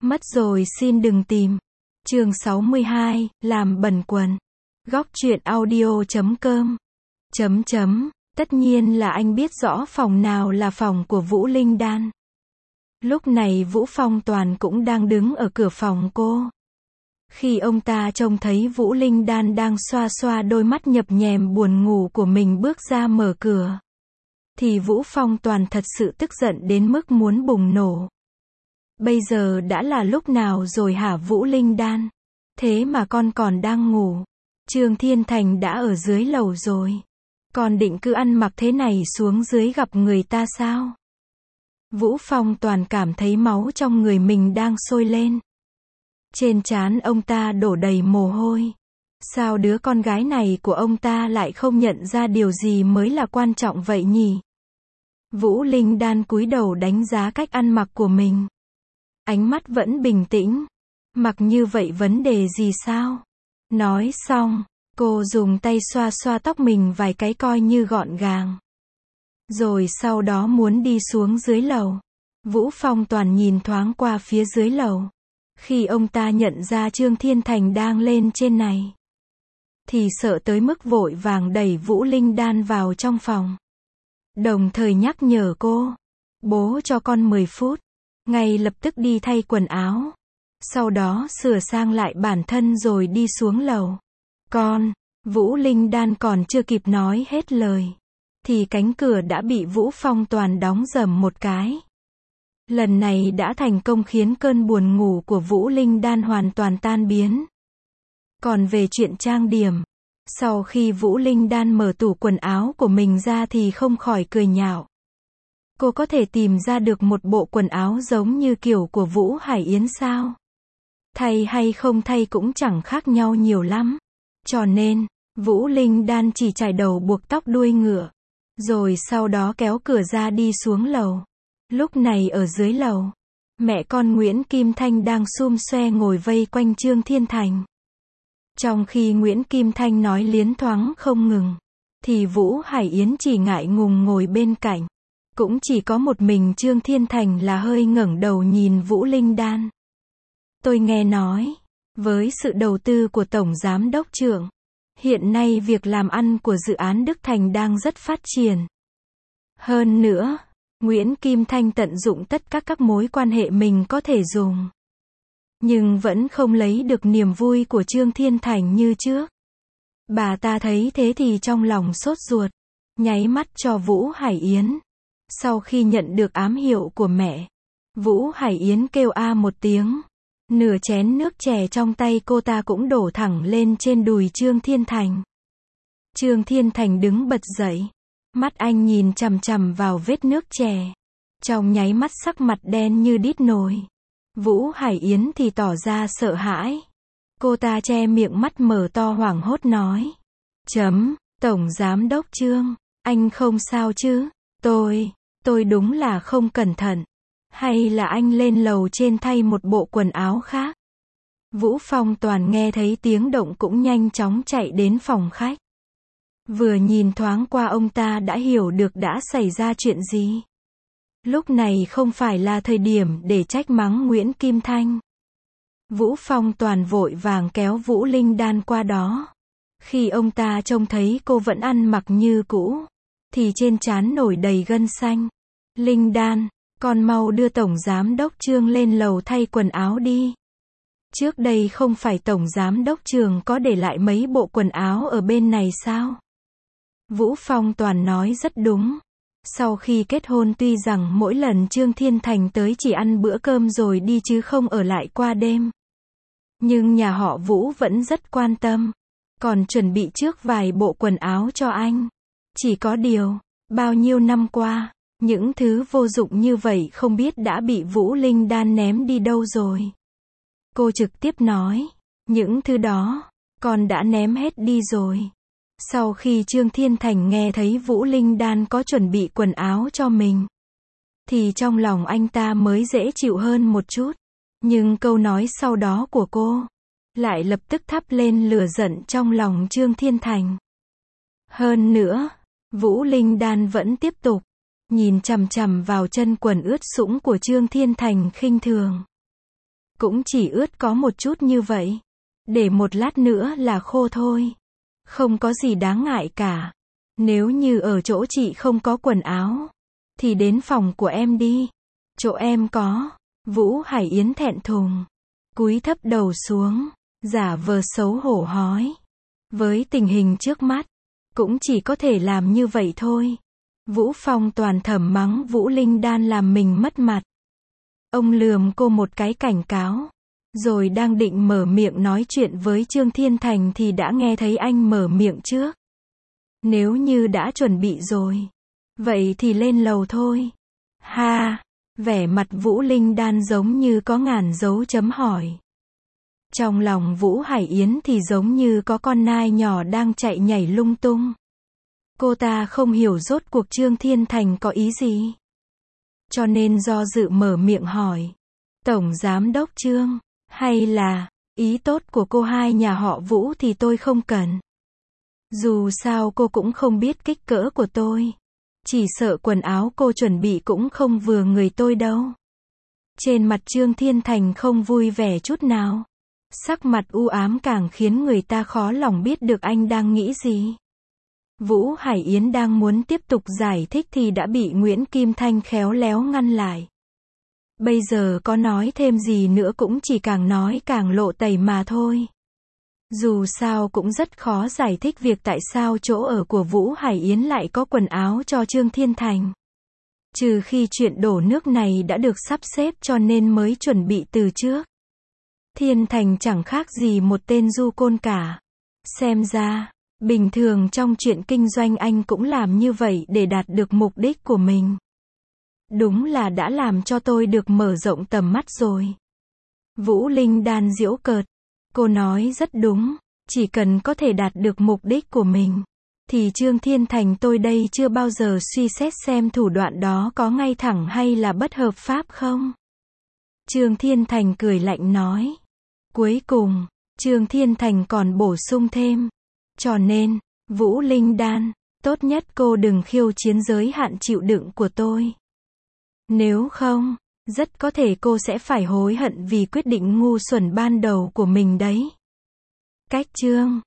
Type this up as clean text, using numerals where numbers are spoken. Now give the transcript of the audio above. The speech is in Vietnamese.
Mất rồi xin đừng tìm. Chương 62, làm bẩn quần. Góc truyện audio.com. Tất nhiên là anh biết rõ phòng nào là phòng của Vũ Linh Đan. Lúc này Vũ Phong Toàn cũng đang đứng ở cửa phòng cô. Khi ông ta trông thấy Vũ Linh Đan đang xoa xoa đôi mắt nhập nhèm buồn ngủ của mình bước ra mở cửa, thì Vũ Phong Toàn thật sự tức giận đến mức muốn bùng nổ. Bây giờ đã là lúc nào rồi hả Vũ Linh Đan? Thế mà con còn đang ngủ. Trương Thiên Thành đã ở dưới lầu rồi. Con định cứ ăn mặc thế này xuống dưới gặp người ta sao? Vũ Phong Toàn cảm thấy máu trong người mình đang sôi lên. Trên trán ông ta đổ đầy mồ hôi. Sao đứa con gái này của ông ta lại không nhận ra điều gì mới là quan trọng vậy nhỉ? Vũ Linh Đan cúi đầu đánh giá cách ăn mặc của mình. Ánh mắt vẫn bình tĩnh. Mặc như vậy vấn đề gì sao? Nói xong, cô dùng tay xoa xoa tóc mình vài cái coi như gọn gàng. Rồi sau đó muốn đi xuống dưới lầu. Vũ Phong Toàn nhìn thoáng qua phía dưới lầu. Khi ông ta nhận ra Trương Thiên Thành đang lên trên này, thì sợ tới mức vội vàng đẩy Vũ Linh Đan vào trong phòng. Đồng thời nhắc nhở cô, bố cho con 10 phút. Ngay lập tức đi thay quần áo. Sau đó sửa sang lại bản thân rồi đi xuống lầu. Vũ Linh Đan còn chưa kịp nói hết lời, thì cánh cửa đã bị Vũ Phong Toàn đóng rầm một cái. Lần này đã thành công khiến cơn buồn ngủ của Vũ Linh Đan hoàn toàn tan biến. Còn về chuyện trang điểm, sau khi Vũ Linh Đan mở tủ quần áo của mình ra thì không khỏi cười nhạo. Cô có thể tìm ra được một bộ quần áo giống như kiểu của Vũ Hải Yến sao? Thay hay không thay cũng chẳng khác nhau nhiều lắm. Cho nên, Vũ Linh Đan chỉ chải đầu buộc tóc đuôi ngựa. Rồi sau đó kéo cửa ra đi xuống lầu. Lúc này ở dưới lầu, mẹ con Nguyễn Kim Thanh đang sum xoe ngồi vây quanh Trương Thiên Thành. Trong khi Nguyễn Kim Thanh nói liến thoáng không ngừng, thì Vũ Hải Yến chỉ ngại ngùng ngồi bên cạnh. Cũng chỉ có một mình Trương Thiên Thành là hơi ngẩng đầu nhìn Vũ Linh Đan. Tôi nghe nói, với sự đầu tư của Tổng Giám Đốc Trưởng, hiện nay việc làm ăn của dự án Đức Thành đang rất phát triển. Hơn nữa, Nguyễn Kim Thanh tận dụng tất cả các mối quan hệ mình có thể dùng. Nhưng vẫn không lấy được niềm vui của Trương Thiên Thành như trước. Bà ta thấy thế thì trong lòng sốt ruột, nháy mắt cho Vũ Hải Yến. Sau khi nhận được ám hiệu của mẹ, Vũ Hải Yến kêu a một tiếng. Nửa chén nước chè trong tay cô ta cũng đổ thẳng lên trên đùi Trương Thiên Thành. Trương Thiên Thành đứng bật dậy. Mắt anh nhìn chằm chằm vào vết nước chè. Trong nháy mắt sắc mặt đen như đít nồi. Vũ Hải Yến thì tỏ ra sợ hãi. Cô ta che miệng mắt mở to hoảng hốt nói. Tổng Giám Đốc Trương, anh không sao chứ? Tôi đúng là không cẩn thận. Hay là anh lên lầu trên thay một bộ quần áo khác? Vũ Phong Toàn nghe thấy tiếng động cũng nhanh chóng chạy đến phòng khách. Vừa nhìn thoáng qua ông ta đã hiểu được đã xảy ra chuyện gì. Lúc này không phải là thời điểm để trách mắng Nguyễn Kim Thanh. Vũ Phong Toàn vội vàng kéo Vũ Linh Đan qua đó. Khi ông ta trông thấy cô vẫn ăn mặc như cũ, thì trên trán nổi đầy gân xanh. Linh Đan, con mau đưa Tổng Giám Đốc Trương lên lầu thay quần áo đi. Trước đây không phải Tổng Giám Đốc Trương có để lại mấy bộ quần áo ở bên này sao? Vũ Phong Toàn nói rất đúng. Sau khi kết hôn tuy rằng mỗi lần Trương Thiên Thành tới chỉ ăn bữa cơm rồi đi chứ không ở lại qua đêm. Nhưng nhà họ Vũ vẫn rất quan tâm. Còn chuẩn bị trước vài bộ quần áo cho anh. Chỉ có điều, bao nhiêu năm qua, những thứ vô dụng như vậy không biết đã bị Vũ Linh Đan ném đi đâu rồi. Cô trực tiếp nói, những thứ đó, con đã ném hết đi rồi. Sau khi Trương Thiên Thành nghe thấy Vũ Linh Đan có chuẩn bị quần áo cho mình, thì trong lòng anh ta mới dễ chịu hơn một chút. Nhưng câu nói sau đó của cô, lại lập tức thắp lên lửa giận trong lòng Trương Thiên Thành. Hơn nữa, Vũ Linh Đan vẫn tiếp tục nhìn chằm chằm vào chân quần ướt sũng của Trương Thiên Thành khinh thường. Cũng chỉ ướt có một chút như vậy. Để một lát nữa là khô thôi. Không có gì đáng ngại cả. Nếu như ở chỗ chị không có quần áo, thì đến phòng của em đi. Chỗ em có. Vũ Hải Yến thẹn thùng. Cúi thấp đầu xuống, giả vờ xấu hổ hói. Với tình hình trước mắt, cũng chỉ có thể làm như vậy thôi. Vũ Phong toàn thầm mắng Vũ Linh Đan làm mình mất mặt. Ông lườm cô một cái cảnh cáo. Rồi đang định mở miệng nói chuyện với Trương Thiên Thành thì đã nghe thấy anh mở miệng trước. Nếu như đã chuẩn bị rồi, vậy thì lên lầu thôi. Ha, vẻ mặt Vũ Linh Đan giống như có ngàn dấu chấm hỏi. Trong lòng Vũ Hải Yến thì giống như có con nai nhỏ đang chạy nhảy lung tung. Cô ta không hiểu rốt cuộc Trương Thiên Thành có ý gì. Cho nên do dự mở miệng hỏi. Tổng Giám đốc Trương, hay là, ý tốt của cô hai nhà họ Vũ thì tôi không cần. Dù sao cô cũng không biết kích cỡ của tôi. Chỉ sợ quần áo cô chuẩn bị cũng không vừa người tôi đâu. Trên mặt Trương Thiên Thành không vui vẻ chút nào. Sắc mặt u ám càng khiến người ta khó lòng biết được anh đang nghĩ gì. Vũ Hải Yến đang muốn tiếp tục giải thích thì đã bị Nguyễn Kim Thanh khéo léo ngăn lại. Bây giờ có nói thêm gì nữa cũng chỉ càng nói càng lộ tẩy mà thôi. Dù sao cũng rất khó giải thích việc tại sao chỗ ở của Vũ Hải Yến lại có quần áo cho Trương Thiên Thành. Trừ khi chuyện đổ nước này đã được sắp xếp cho nên mới chuẩn bị từ trước. Thiên Thành chẳng khác gì một tên du côn cả. Xem ra, bình thường trong chuyện kinh doanh anh cũng làm như vậy để đạt được mục đích của mình. Đúng là đã làm cho tôi được mở rộng tầm mắt rồi. Vũ Linh Đan giễu cợt. Cô nói rất đúng. Chỉ cần có thể đạt được mục đích của mình, thì Trương Thiên Thành tôi đây chưa bao giờ suy xét xem thủ đoạn đó có ngay thẳng hay là bất hợp pháp không. Trương Thiên Thành cười lạnh nói. Cuối cùng, Trương Thiên Thành còn bổ sung thêm. Cho nên, Vũ Linh Đan, tốt nhất cô đừng khiêu chiến giới hạn chịu đựng của tôi. Nếu không, rất có thể cô sẽ phải hối hận vì quyết định ngu xuẩn ban đầu của mình đấy. Cách chương